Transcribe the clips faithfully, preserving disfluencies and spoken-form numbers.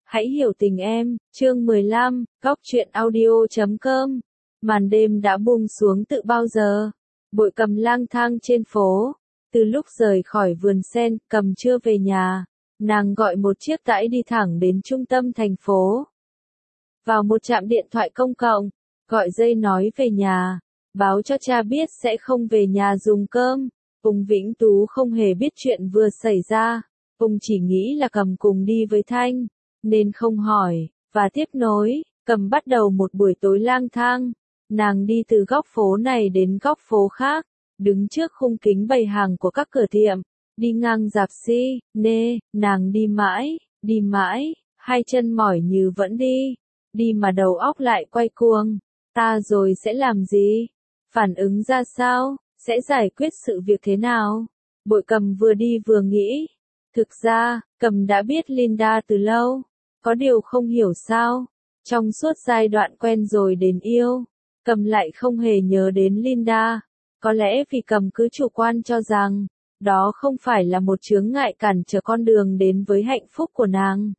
Hãy hiểu tình em, chương mười lăm, góc truyện audio chấm com. Màn đêm đã buông xuống từ bao giờ. Bội Cầm lang thang trên phố. Từ lúc rời khỏi vườn sen, Cầm chưa về nhà. Nàng gọi một chiếc tải đi thẳng đến trung tâm thành phố. Vào một trạm điện thoại công cộng, gọi dây nói về nhà. Báo cho cha biết sẽ không về nhà dùng cơm. Ung Vĩnh Tú không hề biết chuyện vừa xảy ra. Ung chỉ nghĩ là Cầm cùng đi với Thanh, nên không hỏi, và tiếp nối, Cầm bắt đầu một buổi tối lang thang. Nàng đi từ góc phố này đến góc phố khác, đứng trước khung kính bày hàng của các cửa tiệm, đi ngang rạp xi, nê, nàng đi mãi, đi mãi, hai chân mỏi như vẫn đi, đi mà đầu óc lại quay cuồng. Ta rồi sẽ làm gì? Phản ứng ra sao? Sẽ giải quyết sự việc thế nào? Bội Cầm vừa đi vừa nghĩ. Thực ra, Cầm đã biết Linda từ lâu. Có điều không hiểu sao, trong suốt giai đoạn quen rồi đến yêu, Cầm lại không hề nhớ đến Linda. Có lẽ vì Cầm cứ chủ quan cho rằng, đó không phải là một chướng ngại cản trở con đường đến với hạnh phúc của nàng.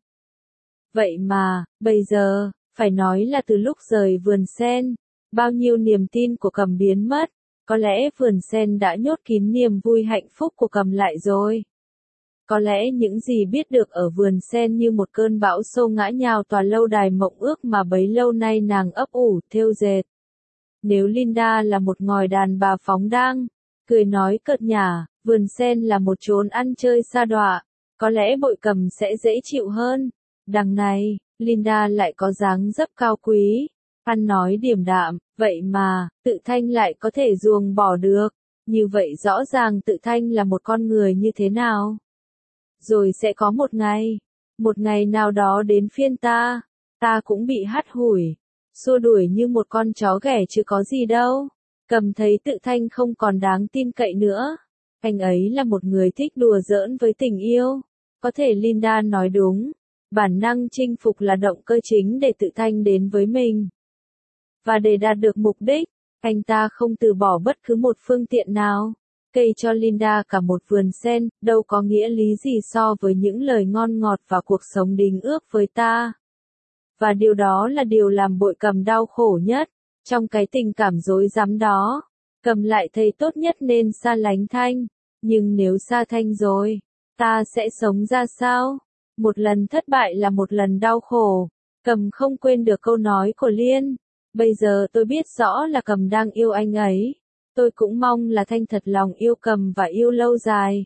Vậy mà, bây giờ, phải nói là từ lúc rời vườn sen, bao nhiêu niềm tin của Cầm biến mất. Có lẽ vườn sen đã nhốt kín niềm vui hạnh phúc của Cầm lại rồi. Có lẽ những gì biết được ở vườn sen như một cơn bão xô ngã nhào tòa lâu đài mộng ước mà bấy lâu nay nàng ấp ủ, thêu dệt. Nếu Linda là một ngòi đàn bà phóng đãng, cười nói cợt nhả, vườn sen là một chốn ăn chơi sa đọa, có lẽ Bội Cầm sẽ dễ chịu hơn. Đằng này, Linda lại có dáng dấp cao quý, ăn nói điềm đạm, vậy mà, Tự Thanh lại có thể ruồng bỏ được. Như vậy rõ ràng Tự Thanh là một con người như thế nào? Rồi sẽ có một ngày, một ngày nào đó đến phiên ta, ta cũng bị hắt hủi, xua đuổi như một con chó ghẻ chứ có gì đâu. Cầm thấy Tự Thanh không còn đáng tin cậy nữa. Anh ấy là một người thích đùa giỡn với tình yêu. Có thể Linda nói đúng, bản năng chinh phục là động cơ chính để Tự Thanh đến với mình. Và để đạt được mục đích, anh ta không từ bỏ bất cứ một phương tiện nào. Cây cho Linda cả một vườn sen, đâu có nghĩa lý gì so với những lời ngon ngọt và cuộc sống đính ước với ta. Và điều đó là điều làm Bội Cầm đau khổ nhất. Trong cái tình cảm rối rắm đó, Cầm lại thấy tốt nhất nên xa lánh Thanh. Nhưng nếu xa Thanh rồi, ta sẽ sống ra sao? Một lần thất bại là một lần đau khổ. Cầm không quên được câu nói của Liên. Bây giờ tôi biết rõ là Cầm đang yêu anh ấy. Tôi cũng mong là Thanh thật lòng yêu Cầm và yêu lâu dài.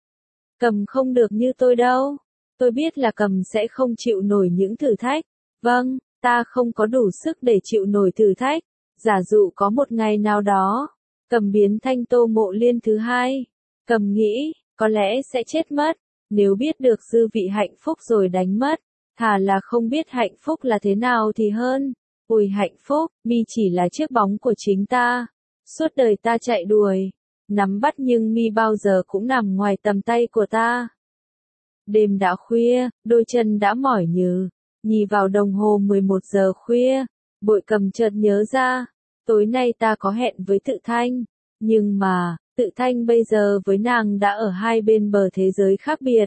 Cầm không được như tôi đâu. Tôi biết là Cầm sẽ không chịu nổi những thử thách. Vâng, ta không có đủ sức để chịu nổi thử thách. Giả dụ có một ngày nào đó, Cầm biến Thanh Tô Mộ Liên thứ hai. Cầm nghĩ, có lẽ sẽ chết mất. Nếu biết được dư vị hạnh phúc rồi đánh mất, thà là không biết hạnh phúc là thế nào thì hơn. Ôi hạnh phúc, mi chỉ là chiếc bóng của chính ta. Suốt đời ta chạy đuổi, nắm bắt nhưng mi bao giờ cũng nằm ngoài tầm tay của ta. Đêm đã khuya, đôi chân đã mỏi nhừ, nhìn vào đồng hồ mười một giờ khuya, Bội Cầm chợt nhớ ra, tối nay ta có hẹn với Tự Thanh, nhưng mà, Tự Thanh bây giờ với nàng đã ở hai bên bờ thế giới khác biệt.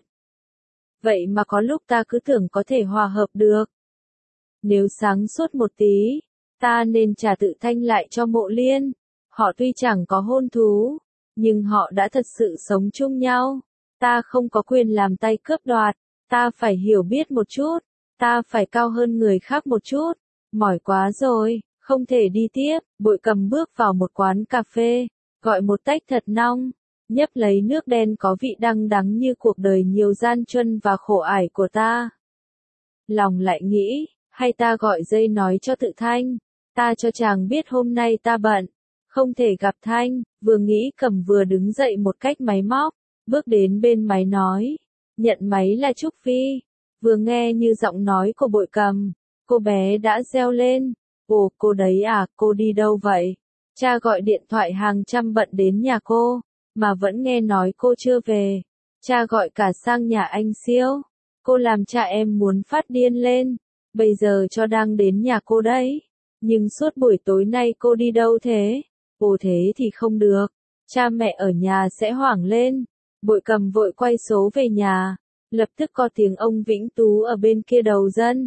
Vậy mà có lúc ta cứ tưởng có thể hòa hợp được. Nếu sáng suốt một tí, ta nên trả Tự Thanh lại cho Mộ Liên. Họ tuy chẳng có hôn thú, nhưng họ đã thật sự sống chung nhau. Ta không có quyền làm tay cướp đoạt, ta phải hiểu biết một chút, ta phải cao hơn người khác một chút. Mỏi quá rồi, không thể đi tiếp. Bội Cầm bước vào một quán cà phê, gọi một tách thật nóng, nhấp lấy nước đen có vị đắng đắng như cuộc đời nhiều gian truân và khổ ải của ta. Lòng lại nghĩ, hay ta gọi dây nói cho Tự Thanh, ta cho chàng biết hôm nay ta bận, không thể gặp Thanh. Vừa nghĩ Cầm vừa đứng dậy một cách máy móc, bước đến bên máy nói, nhận máy là Trúc Phi. Vừa nghe như giọng nói của Bội Cầm, cô bé đã reo lên, ồ cô đấy à, cô đi đâu vậy? Cha gọi điện thoại hàng trăm bận đến nhà cô, mà vẫn nghe nói cô chưa về. Cha gọi cả sang nhà anh Siêu, cô làm cha em muốn phát điên lên. Bây giờ cho đang đến nhà cô đấy, nhưng suốt buổi tối nay cô đi đâu thế? Ồ thế thì không được, cha mẹ ở nhà sẽ hoảng lên. Bội Cầm vội quay số về nhà, Lập tức có tiếng ông Vĩnh Tú ở bên kia đầu dân.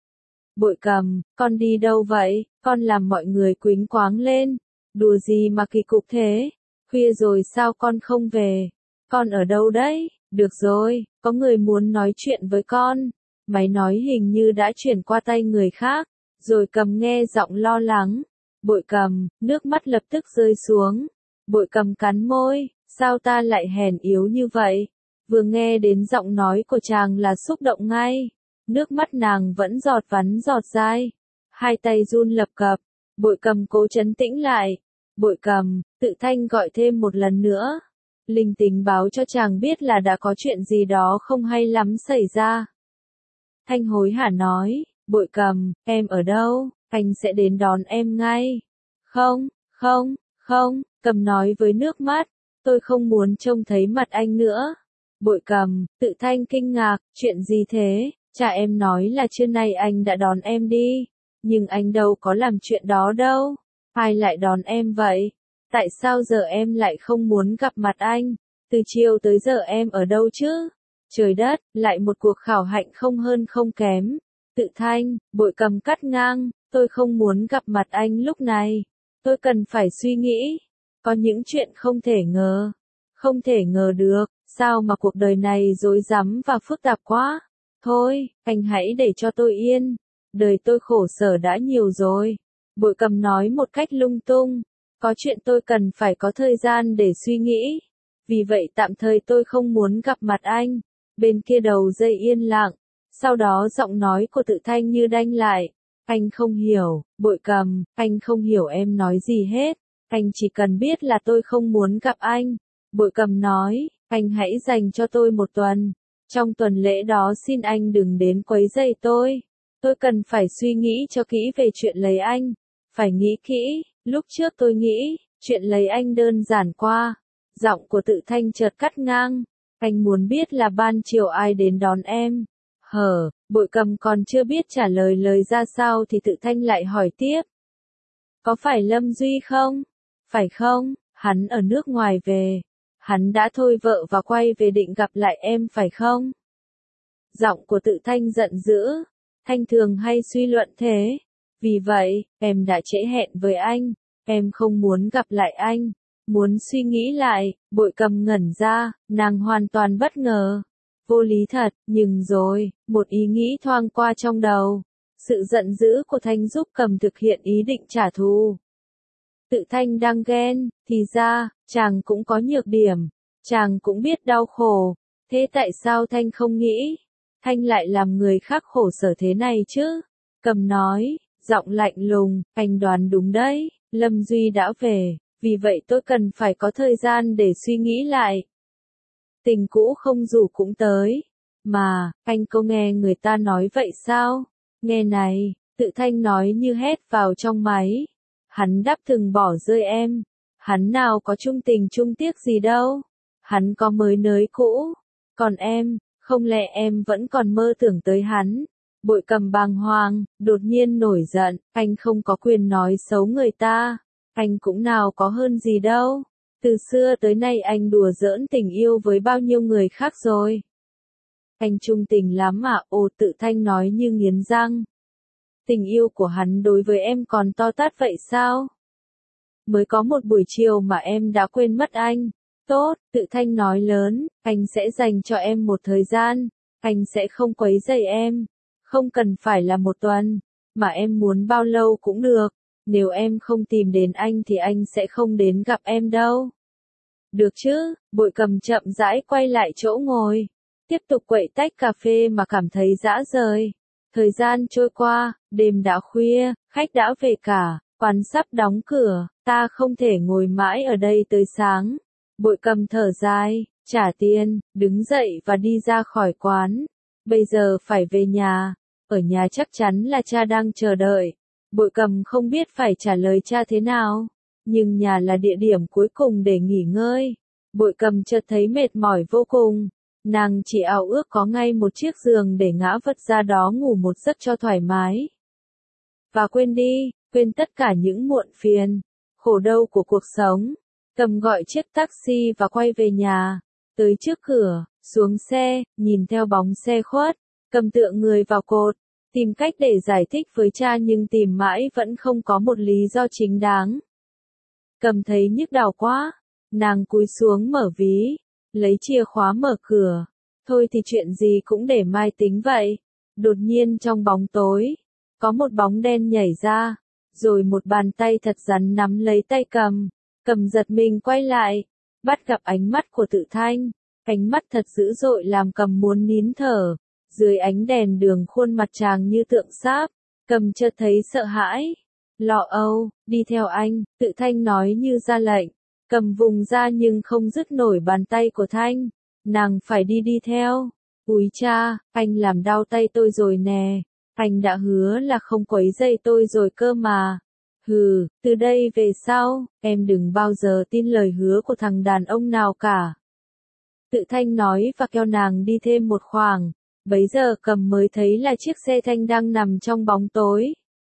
Bội Cầm, con đi đâu vậy? Con làm mọi người quýnh quáng lên. Đùa gì mà kỳ cục thế? Khuya rồi sao con không về? Con ở đâu đấy? Được rồi, có người muốn nói chuyện với con. Máy nói hình như đã chuyển qua tay người khác. Rồi Cầm nghe giọng lo lắng. Bội Cầm, nước mắt lập tức rơi xuống. Bội Cầm cắn môi, sao ta lại hèn yếu như vậy? Vừa nghe đến giọng nói của chàng là xúc động ngay. Nước mắt nàng vẫn giọt vắn giọt dai. Hai tay run lập cập. Bội Cầm cố trấn tĩnh lại. Bội Cầm, Tự Thanh gọi thêm một lần nữa. Linh tính báo cho chàng biết là đã có chuyện gì đó không hay lắm xảy ra. Thanh hối hả nói, Bội Cầm, em ở đâu? Anh sẽ đến đón em ngay. Không, không, không, Cầm nói với nước mắt, tôi không muốn trông thấy mặt anh nữa. Bội Cầm, Tự Thanh kinh ngạc, chuyện gì thế? Cha em nói là trưa nay anh đã đón em đi, nhưng anh đâu có làm chuyện đó đâu. Ai lại đón em vậy? Tại sao giờ em lại không muốn gặp mặt anh? Từ chiều tới giờ em ở đâu chứ? Trời đất, lại một cuộc khảo hạnh không hơn không kém. Tự Thanh, Bội Cầm cắt ngang, tôi không muốn gặp mặt anh lúc này. Tôi cần phải suy nghĩ. Có những chuyện không thể ngờ. Không thể ngờ được, sao mà cuộc đời này rối rắm và phức tạp quá. Thôi, anh hãy để cho tôi yên. Đời tôi khổ sở đã nhiều rồi. Bội Cầm nói một cách lung tung. Có chuyện tôi cần phải có thời gian để suy nghĩ. Vì vậy tạm thời tôi không muốn gặp mặt anh. Bên kia đầu dây yên lặng. Sau đó giọng nói của Tự Thanh như đanh lại. Anh không hiểu, Bội Cầm, anh không hiểu em nói gì hết. Anh chỉ cần biết là tôi không muốn gặp anh. Bội Cầm nói, anh hãy dành cho tôi một tuần. Trong tuần lễ đó xin anh đừng đến quấy rầy tôi. Tôi cần phải suy nghĩ cho kỹ về chuyện lấy anh. Phải nghĩ kỹ, lúc trước tôi nghĩ, chuyện lấy anh đơn giản qua. Giọng của Tự Thanh chợt cắt ngang. Anh muốn biết là ban chiều ai đến đón em. Hở, Bội Cầm còn chưa biết trả lời lời ra sao thì Tự Thanh lại hỏi tiếp. Có phải Lâm Duy không? Phải không? Hắn ở nước ngoài về. Hắn đã thôi vợ và quay về định gặp lại em phải không? Giọng của Tự Thanh giận dữ. Thanh thường hay suy luận thế. Vì vậy, em đã trễ hẹn với anh. Em không muốn gặp lại anh. Muốn suy nghĩ lại, Bội Cầm ngẩn ra, nàng hoàn toàn bất ngờ. Vô lý thật, nhưng rồi, một ý nghĩ thoáng qua trong đầu. Sự giận dữ của Thanh giúp Cầm thực hiện ý định trả thù. Tự Thanh đang ghen, thì ra, chàng cũng có nhược điểm. Chàng cũng biết đau khổ. Thế tại sao Thanh không nghĩ? Thanh lại làm người khác khổ sở thế này chứ? Cầm nói, giọng lạnh lùng, anh đoán đúng đấy, Lâm Duy đã về, vì vậy tôi cần phải có thời gian để suy nghĩ lại. Tình cũ không rủ cũng tới. Mà, anh có nghe người ta nói vậy sao? Nghe này, Tự Thanh nói như hét vào trong máy. Hắn đáp từng bỏ rơi em. Hắn nào có chung tình chung tiếc gì đâu. Hắn có mới nới cũ. Còn em, không lẽ em vẫn còn mơ tưởng tới hắn? Bội Cầm bàng hoàng, đột nhiên nổi giận, anh không có quyền nói xấu người ta. Anh cũng nào có hơn gì đâu. Từ xưa tới nay anh đùa giỡn tình yêu với bao nhiêu người khác rồi. Anh chung tình lắm mà, ồ, Tự Thanh nói như nghiến răng. Tình yêu của hắn đối với em còn to tát vậy sao? Mới có một buổi chiều mà em đã quên mất anh. Tốt, Tự Thanh nói lớn, anh sẽ dành cho em một thời gian. Anh sẽ không quấy rầy em. Không cần phải là một tuần, mà em muốn bao lâu cũng được. Nếu em không tìm đến anh thì anh sẽ không đến gặp em đâu. Được chứ, Bội Cầm chậm rãi quay lại chỗ ngồi. Tiếp tục quậy tách cà phê mà cảm thấy dã rời. Thời gian trôi qua, đêm đã khuya, khách đã về cả, quán sắp đóng cửa, ta không thể ngồi mãi ở đây tới sáng. Bội Cầm thở dài, trả tiền, đứng dậy và đi ra khỏi quán. Bây giờ phải về nhà, ở nhà chắc chắn là cha đang chờ đợi. Bội Cầm không biết phải trả lời cha thế nào, nhưng nhà là địa điểm cuối cùng để nghỉ ngơi. Bội Cầm chợt thấy mệt mỏi vô cùng. Nàng chỉ ao ước có ngay một chiếc giường để ngã vật ra đó ngủ một giấc cho thoải mái. Và quên đi, quên tất cả những muộn phiền, khổ đau của cuộc sống. Cầm gọi chiếc taxi và quay về nhà. tới trước cửa, xuống xe, nhìn theo bóng xe khuất, cầm tựa người vào cột, tìm cách để giải thích với cha nhưng tìm mãi vẫn không có một lý do chính đáng. Cầm thấy nhức đầu quá, nàng cúi xuống mở ví, lấy chìa khóa mở cửa. Thôi thì chuyện gì cũng để mai tính vậy. Đột nhiên trong bóng tối, có một bóng đen nhảy ra, rồi một bàn tay thật rắn nắm lấy tay Cầm. Cầm giật mình quay lại, bắt gặp ánh mắt của Tự Thanh, ánh mắt thật dữ dội làm Cầm muốn nín thở. Dưới ánh đèn đường khuôn mặt chàng như tượng sáp, Cầm chợt thấy sợ hãi. Lo âu, đi theo anh, Tự Thanh nói như ra lệnh. Cầm vùng ra nhưng không dứt nổi bàn tay của Thanh. Nàng phải đi đi theo. Úi cha, anh làm đau tay tôi rồi nè. Anh đã hứa là không quấy rầy tôi rồi cơ mà. Hừ, từ đây về sau, em đừng bao giờ tin lời hứa của thằng đàn ông nào cả. Tự Thanh nói và kéo nàng đi thêm một khoảng. Bấy giờ Cầm mới thấy là chiếc xe Thanh đang nằm trong bóng tối.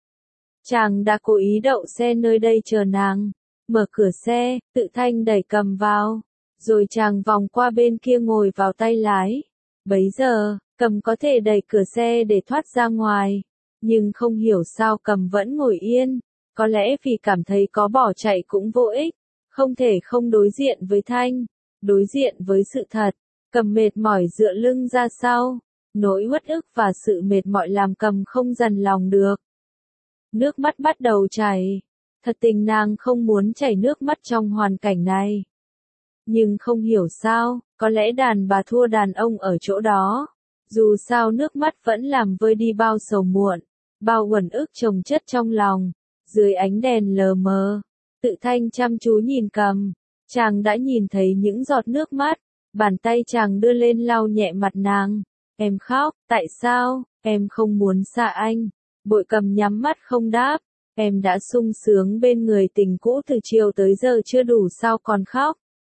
Chàng đã cố ý đậu xe nơi đây chờ nàng. Mở cửa xe, Tự Thanh đẩy Cầm vào. Rồi chàng vòng qua bên kia ngồi vào tay lái. Bấy giờ, Cầm có thể đẩy cửa xe để thoát ra ngoài. Nhưng không hiểu sao Cầm vẫn ngồi yên. Có lẽ vì cảm thấy có bỏ chạy cũng vô ích. Không thể không đối diện với Thanh. Đối diện với sự thật. Cầm mệt mỏi dựa lưng ra sau. Nỗi uất ức và sự mệt mỏi làm Cầm không dằn lòng được. Nước mắt bắt đầu chảy. Thật tình nàng không muốn chảy nước mắt trong hoàn cảnh này. Nhưng không hiểu sao, có lẽ đàn bà thua đàn ông ở chỗ đó. Dù sao nước mắt vẫn làm vơi đi bao sầu muộn, bao uẩn ức chồng chất trong lòng. Dưới ánh đèn lờ mờ, Tự Thanh chăm chú nhìn Cầm. Chàng đã nhìn thấy những giọt nước mắt. Bàn tay chàng đưa lên lau nhẹ mặt nàng. Em khóc, tại sao, em không muốn xa anh. Bội Cầm nhắm mắt không đáp. Em đã sung sướng bên người tình cũ từ chiều tới giờ chưa đủ sao còn khóc.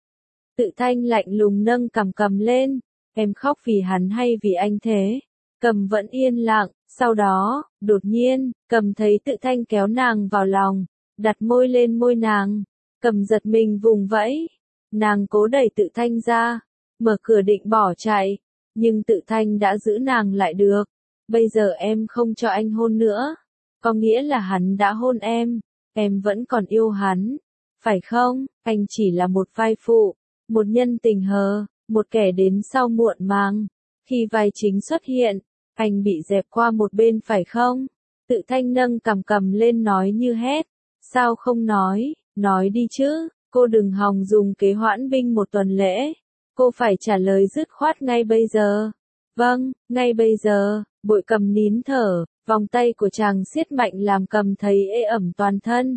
Tự Thanh lạnh lùng nâng cằm Cầm lên. Em khóc vì hắn hay vì anh thế? Cầm vẫn yên lặng, sau đó, đột nhiên, Cầm thấy Tự Thanh kéo nàng vào lòng, đặt môi lên môi nàng. Cầm giật mình vùng vẫy. Nàng cố đẩy Tự Thanh ra, mở cửa định bỏ chạy, nhưng Tự Thanh đã giữ nàng lại được. Bây giờ em không cho anh hôn nữa. Có nghĩa là hắn đã hôn em, em vẫn còn yêu hắn, phải không? Anh chỉ là một vai phụ, một nhân tình hờ, một kẻ đến sau muộn màng. Khi vai chính xuất hiện, anh bị dẹp qua một bên phải không? Tự Thanh nâng cằm Cầm lên nói như hét. Sao không nói, nói đi chứ, cô đừng hòng dùng kế hoãn binh một tuần lễ. Cô phải trả lời dứt khoát ngay bây giờ. Vâng, ngay bây giờ. Bội Cầm nín thở. Vòng tay của chàng siết mạnh làm Cầm thấy ê ẩm toàn thân.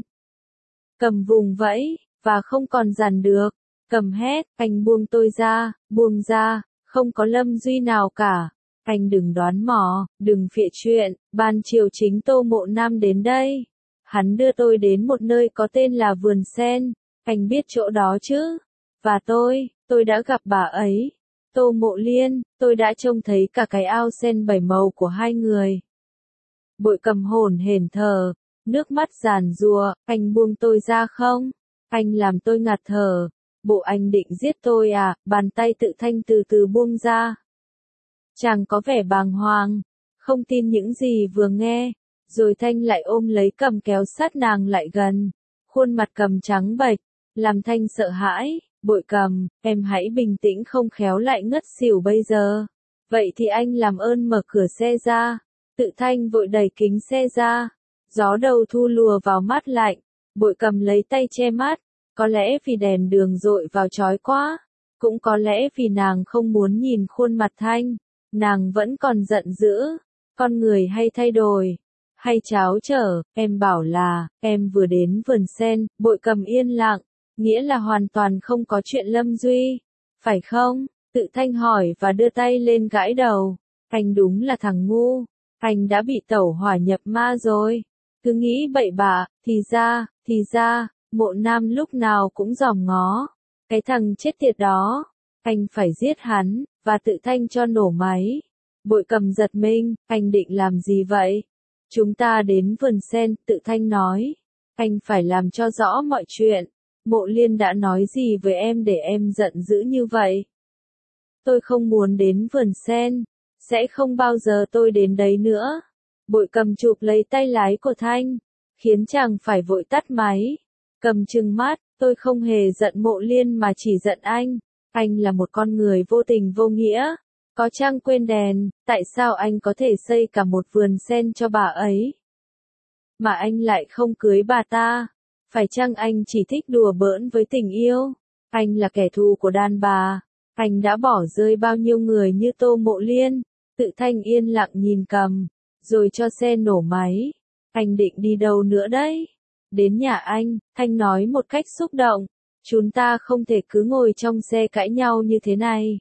Cầm vùng vẫy, và không còn dằn được. Cầm hét, anh buông tôi ra, buông ra, không có Lâm Duy nào cả. Anh đừng đoán mò, đừng phịa chuyện, ban chiều chính Tô Mộ Nam đến đây. Hắn đưa tôi đến một nơi có tên là Vườn Sen, anh biết chỗ đó chứ? Và tôi, tôi đã gặp bà ấy. Tô Mộ Liên, tôi đã trông thấy cả cái ao sen bảy màu của hai người. Bội Cầm hổn hển thở, nước mắt giàn giụa, anh buông tôi ra không? Anh làm tôi ngạt thở. Bộ anh định giết tôi à? Bàn tay Tự Thanh từ từ buông ra. Chàng có vẻ bàng hoàng, không tin những gì vừa nghe, rồi Thanh lại ôm lấy Cầm kéo sát nàng lại gần. Khuôn mặt Cầm trắng bệch, làm Thanh sợ hãi. Bội Cầm, em hãy bình tĩnh không khéo lại ngất xỉu bây giờ. Vậy thì anh làm ơn mở cửa xe ra. Tự Thanh vội đẩy kính xe ra. Gió đầu thu lùa vào mắt lạnh. Bội Cầm lấy tay che mắt. Có lẽ vì đèn đường dội vào chói quá. Cũng có lẽ vì nàng không muốn nhìn khuôn mặt Thanh. Nàng vẫn còn giận dữ. Con người hay thay đổi. Hay cháo trở. Em bảo là, em vừa đến Vườn Sen. Bội Cầm yên lặng. Nghĩa là hoàn toàn không có chuyện Lâm Duy. Phải không? Tự Thanh hỏi và đưa tay lên gãi đầu. Anh đúng là thằng ngu. Anh đã bị tẩu hỏa nhập ma rồi. Cứ nghĩ bậy bạ, thì ra, thì ra, Mộ Nam lúc nào cũng dòm ngó. Cái thằng chết tiệt đó. Anh phải giết hắn, và Tự Thanh cho nổ máy. Bội Cầm giật mình, anh định làm gì vậy? Chúng ta đến Vườn Sen, Tự Thanh nói. Anh phải làm cho rõ mọi chuyện. Mộ Liên đã nói gì với em để em giận dữ như vậy? tôi không muốn đến vườn sen, sẽ không bao giờ tôi đến đấy nữa. Bội Cầm chụp lấy tay lái của Thanh, khiến chàng phải vội tắt máy. Cầm trừng mắt, tôi không hề giận Mộ Liên mà chỉ giận anh. Anh là một con người vô tình vô nghĩa, có chăng quên đèn, tại sao anh có thể xây cả một vườn sen cho bà ấy? Mà anh lại không cưới bà ta, phải chăng anh chỉ thích đùa bỡn với tình yêu? Anh là kẻ thù của đàn bà, anh đã bỏ rơi bao nhiêu người như Tô Mộ Liên. Tự Thanh yên lặng nhìn Cầm, rồi cho xe nổ máy. Anh định đi đâu nữa đấy? Đến nhà anh, Thanh nói một cách xúc động. Chúng ta không thể cứ ngồi trong xe cãi nhau như thế này.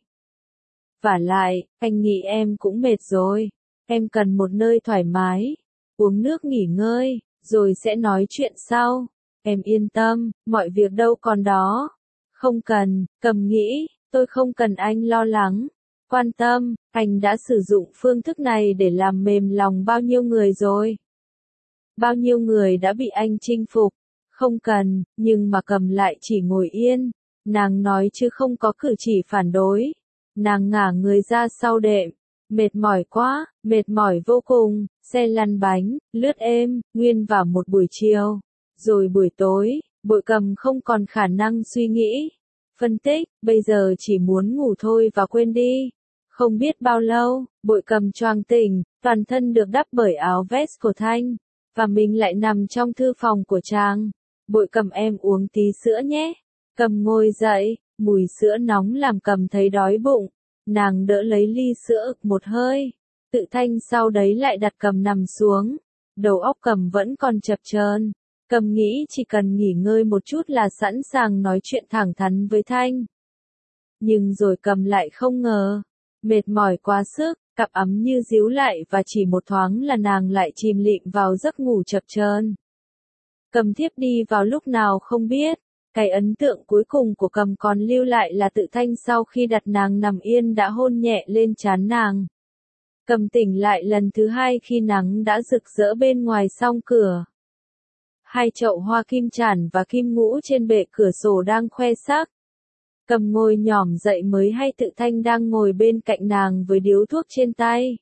Vả lại, anh nghĩ em cũng mệt rồi. Em cần một nơi thoải mái, uống nước nghỉ ngơi, rồi sẽ nói chuyện sau. Em yên tâm, mọi việc đâu còn đó. Không cần, Cầm nghĩ, tôi không cần anh lo lắng, quan tâm, anh đã sử dụng phương thức này để làm mềm lòng bao nhiêu người rồi. Bao nhiêu người đã bị anh chinh phục. Không cần, nhưng mà Cầm lại chỉ ngồi yên. Nàng nói chứ không có cử chỉ phản đối. Nàng ngả người ra sau đệm. Mệt mỏi quá, mệt mỏi vô cùng. Xe lăn bánh, lướt êm, nguyên vào một buổi chiều. Rồi buổi tối, Bội Cầm không còn khả năng suy nghĩ. Phân tích, bây giờ chỉ muốn ngủ thôi và quên đi. Không biết bao lâu, Bội Cầm choàng tỉnh, toàn thân được đắp bởi áo vest của Thanh. Và mình lại nằm trong thư phòng của chàng. Bội Cầm em uống tí sữa nhé. Cầm ngồi dậy, mùi sữa nóng làm Cầm thấy đói bụng. Nàng đỡ lấy ly sữa ực một hơi. Tự Thanh sau đấy lại đặt Cầm nằm xuống. Đầu óc Cầm vẫn còn chập chờn. Cầm nghĩ chỉ cần nghỉ ngơi một chút là sẵn sàng nói chuyện thẳng thắn với Thanh. Nhưng rồi Cầm lại không ngờ. Mệt mỏi quá sức, cặp ấm như díu lại và chỉ một thoáng là nàng lại chìm lịm vào giấc ngủ chập chờn. Cầm thiếp đi vào lúc nào không biết. Cái ấn tượng cuối cùng của Cầm còn lưu lại là Tự Thanh sau khi đặt nàng nằm yên đã hôn nhẹ lên trán nàng. Cầm tỉnh lại lần thứ hai khi nắng đã rực rỡ bên ngoài song cửa. Hai chậu hoa kim chản và kim ngũ trên bệ cửa sổ đang khoe sắc. Cầm ngồi nhỏm dậy mới hay Tự Thanh đang ngồi bên cạnh nàng với điếu thuốc trên tay.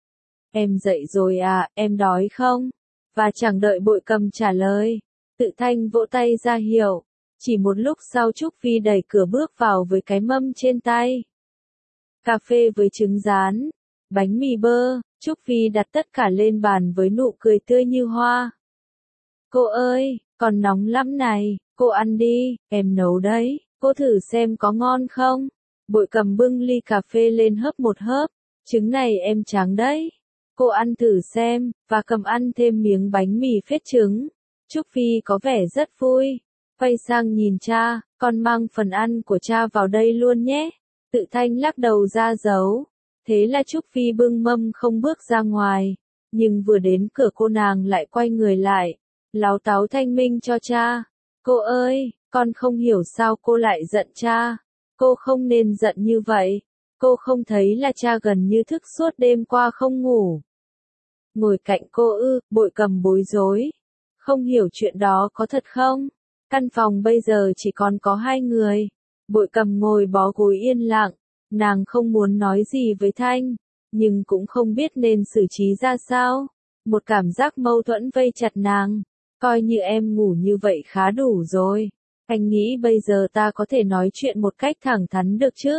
Em dậy rồi à, em đói không? Và chẳng đợi Bội Cầm trả lời. Tự Thanh vỗ tay ra hiệu. Chỉ một lúc sau Trúc Phi đẩy cửa bước vào với cái mâm trên tay. Cà phê với trứng rán, bánh mì bơ, Trúc Phi đặt tất cả lên bàn với nụ cười tươi như hoa. Cô ơi, còn nóng lắm này, cô ăn đi, em nấu đấy, cô thử xem có ngon không? Bội Cầm bưng ly cà phê lên hớp một hớp, trứng này em tráng đấy. Cô ăn thử xem, và Cầm ăn thêm miếng bánh mì phết trứng. Trúc Phi có vẻ rất vui. Quay sang nhìn cha, con mang phần ăn của cha vào đây luôn nhé. Tự Thanh lắc đầu ra dấu. Thế là Trúc Phi bưng mâm không bước ra ngoài. Nhưng vừa đến cửa cô nàng lại quay người lại. Láo táo thanh minh cho cha. Cô ơi, con không hiểu sao cô lại giận cha. Cô không nên giận như vậy. Cô không thấy là cha gần như thức suốt đêm qua không ngủ. Ngồi cạnh cô ư, Bội Cầm bối rối. Không hiểu chuyện đó có thật không? Căn phòng bây giờ chỉ còn có hai người. Bội Cầm ngồi bó gối yên lặng. Nàng không muốn nói gì với Thanh. Nhưng cũng không biết nên xử trí ra sao. Một cảm giác mâu thuẫn vây chặt nàng. Coi như em ngủ như vậy khá đủ rồi. Anh nghĩ bây giờ ta có thể nói chuyện một cách thẳng thắn được chứ?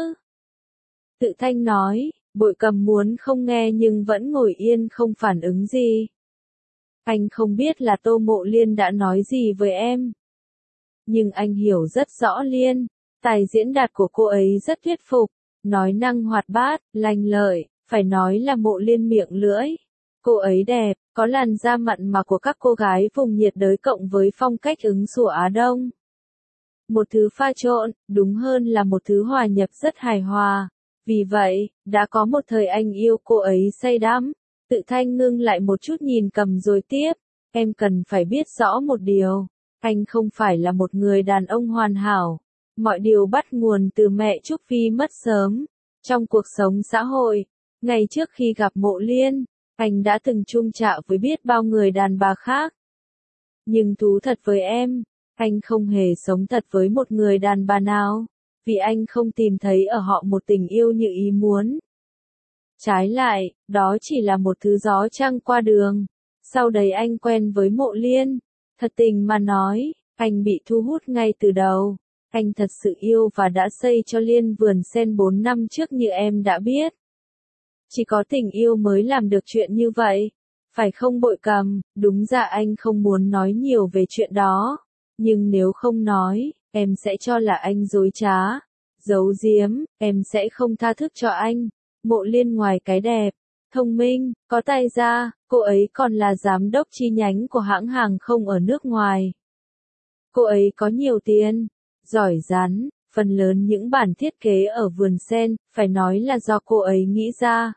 Tự Thanh nói. Bội Cầm muốn không nghe nhưng vẫn ngồi yên không phản ứng gì. Anh không biết là Tô Mộ Liên đã nói gì với em. Nhưng anh hiểu rất rõ Liên. Tài diễn đạt của cô ấy rất thuyết phục. Nói năng hoạt bát, lanh lợi, phải nói là Mộ Liên miệng lưỡi. Cô ấy đẹp, có làn da mặn mà của các cô gái vùng nhiệt đới cộng với phong cách ứng xử Á Đông. Một thứ pha trộn, đúng hơn là một thứ hòa nhập rất hài hòa. Vì vậy, đã có một thời anh yêu cô ấy say đắm. Tự Thanh ngưng lại một chút nhìn Cầm rồi tiếp. Em cần phải biết rõ một điều. Anh không phải là một người đàn ông hoàn hảo. Mọi điều bắt nguồn từ mẹ Trúc Phi mất sớm. Trong cuộc sống xã hội, ngày trước khi gặp Mộ Liên, anh đã từng chung chạ với biết bao người đàn bà khác. Nhưng thú thật với em, anh không hề sống thật với một người đàn bà nào. vì anh không tìm thấy ở họ một tình yêu như ý muốn. Trái lại, đó chỉ là một thứ gió trăng qua đường. Sau đấy anh quen với Mộ Liên. Thật tình mà nói, anh bị thu hút ngay từ đầu. Anh thật sự yêu và đã xây cho Liên vườn sen bốn năm trước như em đã biết. Chỉ có tình yêu mới làm được chuyện như vậy. Phải không Bội Cầm? Đúng ra anh không muốn nói nhiều về chuyện đó. Nhưng nếu không nói, em sẽ cho là anh dối trá. Giấu giếm, em sẽ không tha thứ cho anh. Mộ Liên ngoài cái đẹp, thông minh, có tay ra, cô ấy còn là giám đốc chi nhánh của hãng hàng không ở nước ngoài. Cô ấy có nhiều tiền, giỏi rắn, phần lớn những bản thiết kế ở vườn sen, phải nói là do cô ấy nghĩ ra.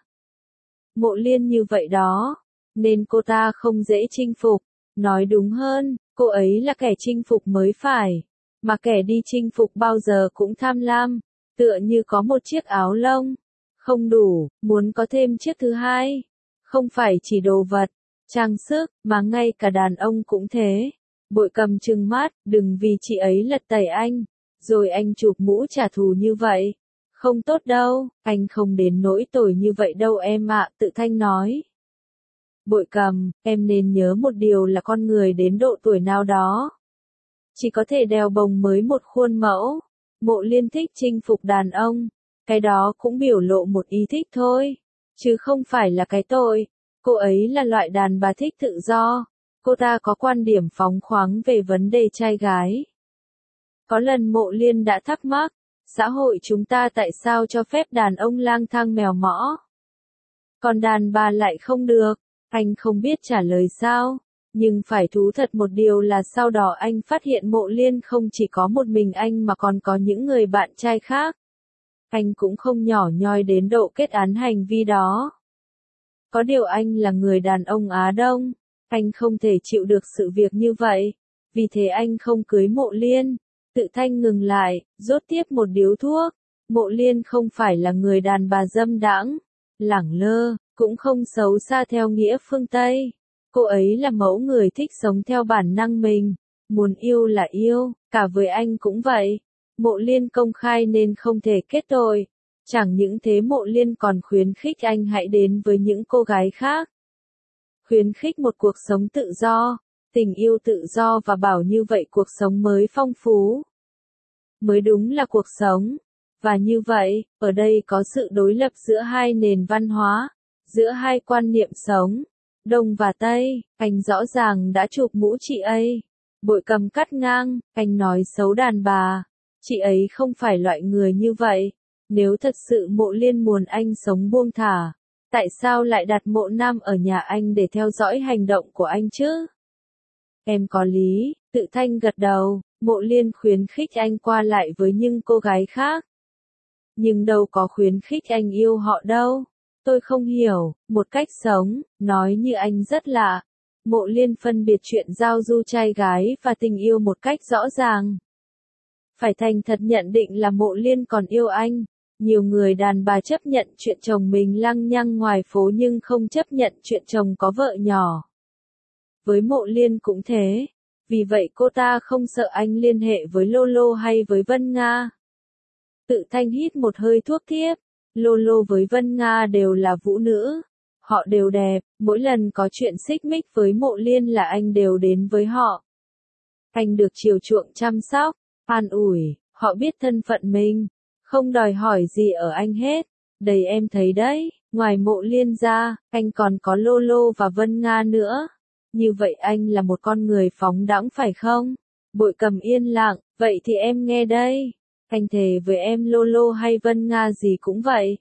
Mộ Liên như vậy đó, nên cô ta không dễ chinh phục. Nói đúng hơn, cô ấy là kẻ chinh phục mới phải. Mà kẻ đi chinh phục bao giờ cũng tham lam, tựa như có một chiếc áo lông. Không đủ, muốn có thêm chiếc thứ hai. Không phải chỉ đồ vật, trang sức, mà ngay cả đàn ông cũng thế. Bội Cầm trừng mắt, đừng vì chị ấy lật tẩy anh. Rồi anh chụp mũ trả thù như vậy. Không tốt đâu, anh không đến nỗi tồi như vậy đâu em ạ, Tự Thanh nói. Bội Cầm, em nên nhớ một điều là con người đến độ tuổi nào đó. Chỉ có thể đèo bồng mới một khuôn mẫu. Mộ Liên thích chinh phục đàn ông. Cái đó cũng biểu lộ một ý thích thôi. Chứ không phải là cái tội. Cô ấy là loại đàn bà thích tự do. Cô ta có quan điểm phóng khoáng về vấn đề trai gái. Có lần Mộ Liên đã thắc mắc, xã hội chúng ta tại sao cho phép đàn ông lang thang mèo mõ? Còn đàn bà lại không được. Anh không biết trả lời sao. Nhưng phải thú thật một điều là sau đó anh phát hiện Mộ Liên không chỉ có một mình anh mà còn có những người bạn trai khác. Anh cũng không nhỏ nhoi đến độ kết án hành vi đó. Có điều anh là người đàn ông Á Đông. Anh không thể chịu được sự việc như vậy. Vì thế anh không cưới Mộ Liên. Tự Thanh ngừng lại, rốt tiếp một điếu thuốc. Mộ Liên không phải là người đàn bà dâm đãng, lẳng lơ, cũng không xấu xa theo nghĩa phương Tây. Cô ấy là mẫu người thích sống theo bản năng mình. Muốn yêu là yêu, cả với anh cũng vậy. Mộ Liên công khai nên không thể kết tội. Chẳng những thế Mộ Liên còn khuyến khích anh hãy đến với những cô gái khác. Khuyến khích một cuộc sống tự do, tình yêu tự do và bảo như vậy cuộc sống mới phong phú. Mới đúng là cuộc sống. Và như vậy, ở đây có sự đối lập giữa hai nền văn hóa, giữa hai quan niệm sống, Đông và Tây. Anh rõ ràng đã chụp mũ chị ấy. Bội Cầm cắt ngang, anh nói xấu đàn bà. Chị ấy không phải loại người như vậy. Nếu thật sự Mộ Liên muốn anh sống buông thả, tại sao lại đặt Mộ Nam ở nhà anh để theo dõi hành động của anh chứ? Em có lý, Tự Thanh gật đầu. Mộ Liên khuyến khích anh qua lại với những cô gái khác. Nhưng đâu có khuyến khích anh yêu họ đâu. Tôi không hiểu, một cách sống, nói như anh rất lạ. Mộ Liên phân biệt chuyện giao du trai gái và tình yêu một cách rõ ràng. Phải thành thật nhận định là Mộ Liên còn yêu anh. Nhiều người đàn bà chấp nhận chuyện chồng mình lăng nhăng ngoài phố nhưng không chấp nhận chuyện chồng có vợ nhỏ. Với Mộ Liên cũng thế. Vì vậy cô ta không sợ anh liên hệ với Lolo hay với Vân Nga. Tự Thanh hít một hơi thuốc thiếp. Lolo với Vân Nga đều là vũ nữ. Họ đều đẹp, mỗi lần có chuyện xích mích với Mộ Liên là anh đều đến với họ. Anh được chiều chuộng chăm sóc, an ủi, họ biết thân phận mình, không đòi hỏi gì ở anh hết. Đầy em thấy đấy, ngoài Mộ Liên ra, anh còn có Lolo và Vân Nga nữa. Như vậy anh là một con người phóng đãng phải không? Bội Cầm yên lặng, vậy thì em nghe đây. Anh thề với em Lolo hay Vân Nga gì cũng vậy.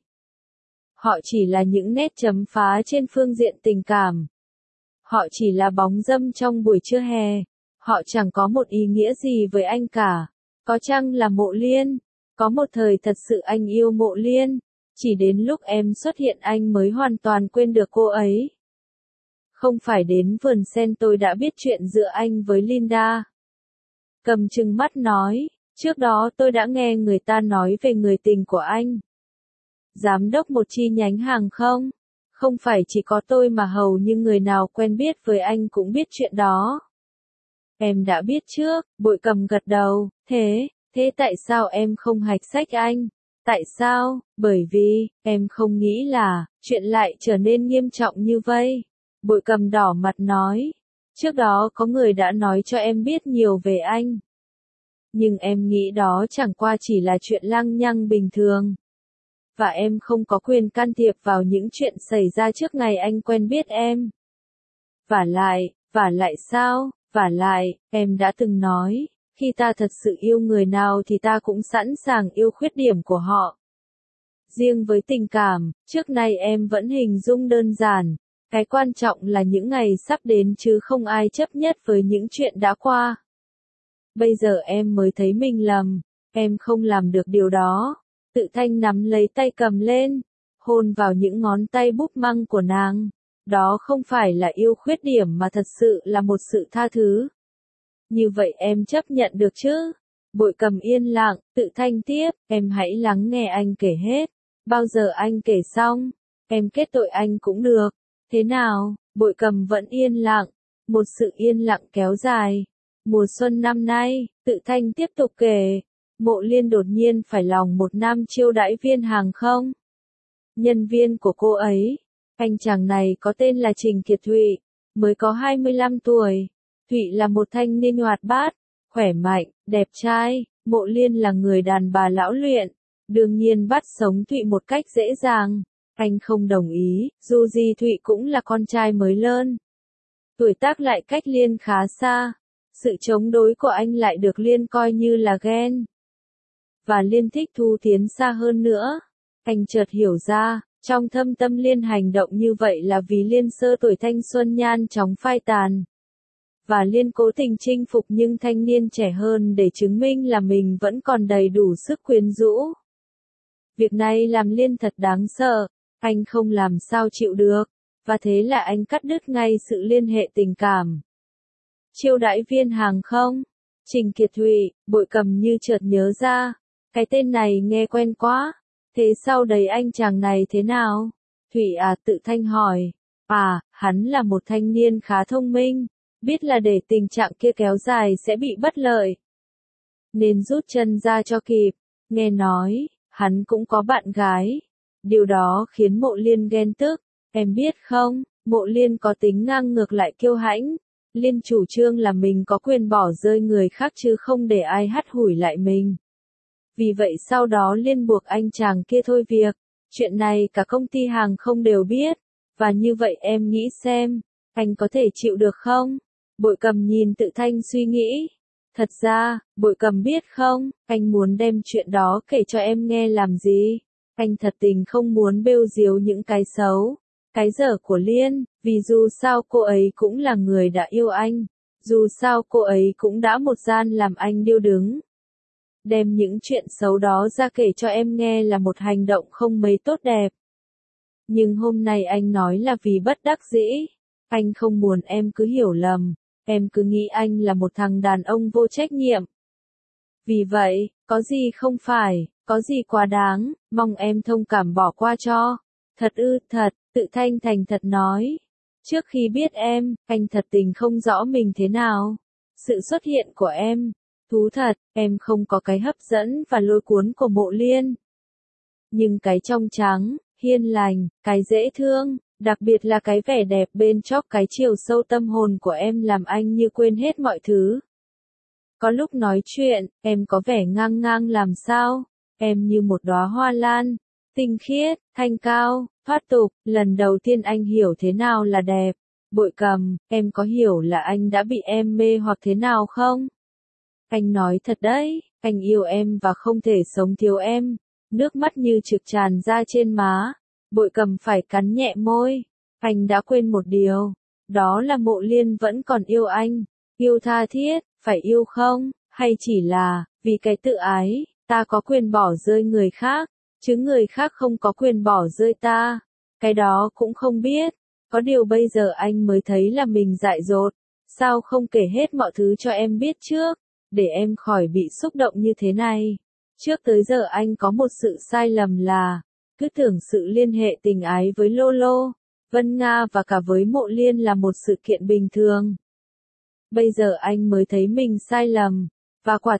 Họ chỉ là những nét chấm phá trên phương diện tình cảm. Họ chỉ là bóng dâm trong buổi trưa hè. Họ chẳng có một ý nghĩa gì với anh cả. Có chăng là Mộ Liên? Có một thời thật sự anh yêu Mộ Liên. Chỉ đến lúc em xuất hiện anh mới hoàn toàn quên được cô ấy. Không phải đến vườn sen tôi đã biết chuyện giữa anh với Linda. Cầm trừng mắt nói, trước đó tôi đã nghe người ta nói về người tình của anh. Giám đốc một chi nhánh hàng không. Không phải chỉ có tôi mà hầu như người nào quen biết với anh cũng biết chuyện đó. Em đã biết trước, Bội Cầm gật đầu, thế, Thế tại sao em không hạch sách anh? Tại sao? Bởi vì, em không nghĩ là, chuyện lại trở nên nghiêm trọng như vậy. Bội Cầm đỏ mặt nói. Trước đó có người đã nói cho em biết nhiều về anh. Nhưng em nghĩ đó chẳng qua chỉ là chuyện lăng nhăng bình thường. Và em không có quyền can thiệp vào những chuyện xảy ra trước ngày anh quen biết em. Vả lại, vả lại sao? Vả lại, em đã từng nói, khi ta thật sự yêu người nào thì ta cũng sẵn sàng yêu khuyết điểm của họ. Riêng với tình cảm, trước nay em vẫn hình dung đơn giản. Cái quan trọng là những ngày sắp đến chứ không ai chấp nhất với những chuyện đã qua. Bây giờ em mới thấy mình lầm, em không làm được điều đó. Tự Thanh nắm lấy tay Cầm lên, hôn vào những ngón tay búp măng của nàng. Đó không phải là yêu khuyết điểm mà thật sự là một sự tha thứ. Như vậy em chấp nhận được chứ? Bội Cầm yên lặng, Tự Thanh tiếp, em hãy lắng nghe anh kể hết. Bao giờ anh kể xong, em kết tội anh cũng được. Thế nào? Bội Cầm vẫn yên lặng. Một sự yên lặng kéo dài. Mùa xuân năm nay, Tự Thanh tiếp tục kể. Mộ Liên đột nhiên phải lòng một nam chiêu đãi viên hàng không. Nhân viên của cô ấy, anh chàng này có tên là Trình Kiệt Thụy, mới có hai mươi lăm tuổi. Thụy là một thanh niên hoạt bát, khỏe mạnh, đẹp trai. Mộ Liên là người đàn bà lão luyện, đương nhiên bắt sống Thụy một cách dễ dàng. Anh không đồng ý, dù gì Thụy cũng là con trai mới lớn. Tuổi tác lại cách Liên khá xa. Sự chống đối của anh lại được Liên coi như là ghen. Và Liên thích Thu tiến xa hơn nữa. Anh chợt hiểu ra, trong thâm tâm Liên hành động như vậy là vì Liên sơ tuổi thanh xuân nhan chóng phai tàn. Và Liên cố tình chinh phục những thanh niên trẻ hơn để chứng minh là mình vẫn còn đầy đủ sức quyến rũ. Việc này làm Liên thật đáng sợ, anh không làm sao chịu được, và thế là anh cắt đứt ngay sự liên hệ tình cảm. Chiêu đãi viên hàng không? Trình Kiệt Thụy, Bội Cầm như chợt nhớ ra, cái tên này nghe quen quá. Thế sau đấy anh chàng này thế nào? Thụy à, Tự Thanh hỏi. À, hắn là một thanh niên khá thông minh, biết là để tình trạng kia kéo dài sẽ bị bất lợi, nên rút chân ra cho kịp. Nghe nói, hắn cũng có bạn gái. Điều đó khiến Mộ Liên ghen tức. Em biết không, Mộ Liên có tính ngang ngược lại kiêu hãnh. Liên chủ trương là mình có quyền bỏ rơi người khác chứ không để ai hắt hủi lại mình. Vì vậy sau đó Liên buộc anh chàng kia thôi việc. Chuyện này cả công ty hàng không đều biết. Và như vậy em nghĩ xem, anh có thể chịu được không? Bội Cầm nhìn Tự Thanh suy nghĩ. Thật ra, Bội Cầm biết không, anh muốn đem chuyện đó kể cho em nghe làm gì? Anh thật tình không muốn bêu diếu những cái xấu, cái dở của Liên, vì dù sao cô ấy cũng là người đã yêu anh. Dù sao cô ấy cũng đã một gian làm anh điêu đứng. Đem những chuyện xấu đó ra kể cho em nghe là một hành động không mấy tốt đẹp. Nhưng hôm nay anh nói là vì bất đắc dĩ. Anh không muốn em cứ hiểu lầm. Em cứ nghĩ anh là một thằng đàn ông vô trách nhiệm. Vì vậy, có gì không phải, có gì quá đáng, mong em thông cảm bỏ qua cho. Thật ư, thật, Tự Thanh thành thật nói. Trước khi biết em, anh thật tình không rõ mình thế nào. Sự xuất hiện của em, thú thật, em không có cái hấp dẫn và lôi cuốn của Mộ Liên. Nhưng cái trong trắng, hiền lành, cái dễ thương, đặc biệt là cái vẻ đẹp bên chóp cái chiều sâu tâm hồn của em làm anh như quên hết mọi thứ. Có lúc nói chuyện, em có vẻ ngang ngang làm sao, em như một đóa hoa lan, tinh khiết, thanh cao, thoát tục. Lần đầu tiên anh hiểu thế nào là đẹp. Bội Cầm, em có hiểu là anh đã bị em mê hoặc thế nào không? Anh nói thật đấy, anh yêu em và không thể sống thiếu em. Nước mắt như trực tràn ra trên má. Bội Cầm phải cắn nhẹ môi. Anh đã quên một điều. Đó là Mộ Liên vẫn còn yêu anh. Yêu tha thiết, phải yêu không? Hay chỉ là, vì cái tự ái, ta có quyền bỏ rơi người khác, chứ người khác không có quyền bỏ rơi ta. Cái đó cũng không biết. Có điều bây giờ anh mới thấy là mình dại dột. Sao không kể hết mọi thứ cho em biết trước, để em khỏi bị xúc động như thế này. Trước tới giờ anh có một sự sai lầm là, cứ tưởng sự liên hệ tình ái với Lolo, Vân Nga và cả với Mộ Liên là một sự kiện bình thường. Bây giờ anh mới thấy mình sai lầm, và quả thực,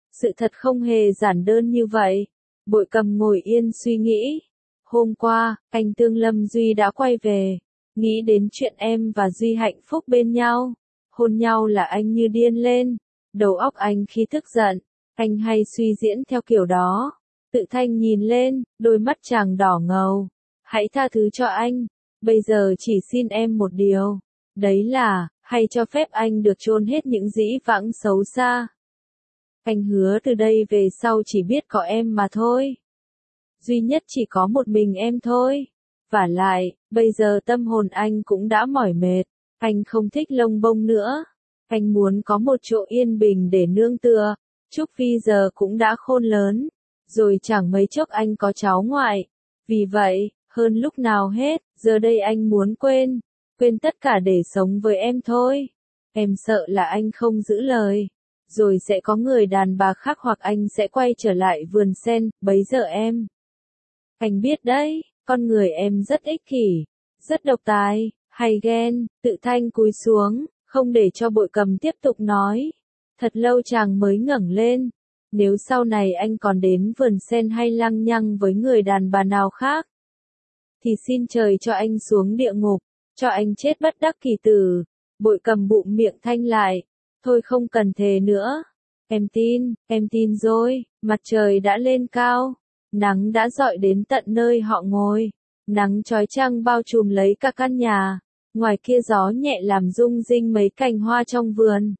Sự thật không hề giản đơn như vậy. Bội Cầm ngồi yên suy nghĩ. Hôm qua, anh Tương Lâm Duy đã quay về. Nghĩ đến chuyện em và Duy hạnh phúc bên nhau. Hôn nhau là anh như điên lên. Đầu óc anh khi tức giận. Anh hay suy diễn theo kiểu đó. Tự Thanh nhìn lên, đôi mắt chàng đỏ ngầu. Hãy tha thứ cho anh. Bây giờ chỉ xin em một điều. Đấy là, hãy cho phép anh được chôn hết những dĩ vãng xấu xa. Anh hứa từ đây về sau chỉ biết có em mà thôi. Duy nhất chỉ có một mình em thôi. Vả lại, bây giờ tâm hồn anh cũng đã mỏi mệt. Anh không thích lông bông nữa. Anh muốn có một chỗ yên bình để nương tựa. Trúc Phi giờ cũng đã khôn lớn. Rồi chẳng mấy chốc anh có cháu ngoại. Vì vậy, hơn lúc nào hết, giờ đây anh muốn quên. Quên tất cả để sống với em thôi. Em sợ là anh không giữ lời. Rồi sẽ có người đàn bà khác hoặc anh sẽ quay trở lại vườn sen, bấy giờ em. Anh biết đấy, con người em rất ích kỷ, rất độc tài, hay ghen. Tự Thanh cúi xuống, không để cho Bội Cầm tiếp tục nói. Thật lâu chàng mới ngẩng lên. Nếu sau này anh còn đến vườn sen hay lăng nhăng với người đàn bà nào khác, thì xin trời cho anh xuống địa ngục, cho anh chết bất đắc kỳ tử. Bội Cầm bụm miệng Thanh lại. Thôi không cần thề nữa. Em tin, em tin rồi. Mặt trời đã lên cao. Nắng đã rọi đến tận nơi họ ngồi. Nắng chói chang bao trùm lấy cả căn nhà. Ngoài kia gió nhẹ làm rung rinh mấy cành hoa trong vườn.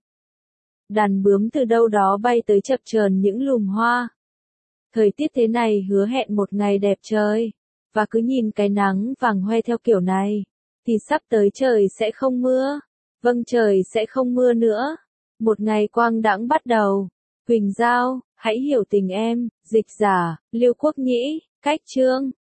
Đàn bướm từ đâu đó bay tới chập chờn những lùm hoa. Thời tiết thế này hứa hẹn một ngày đẹp trời. Và cứ nhìn cái nắng vàng hoe theo kiểu này, thì sắp tới trời sẽ không mưa. Vâng, trời sẽ không mưa nữa. Một ngày quang đãng bắt đầu. Quỳnh Giao, hãy hiểu tình em. Dịch giả, Liêu Quốc Nhĩ. Cách chương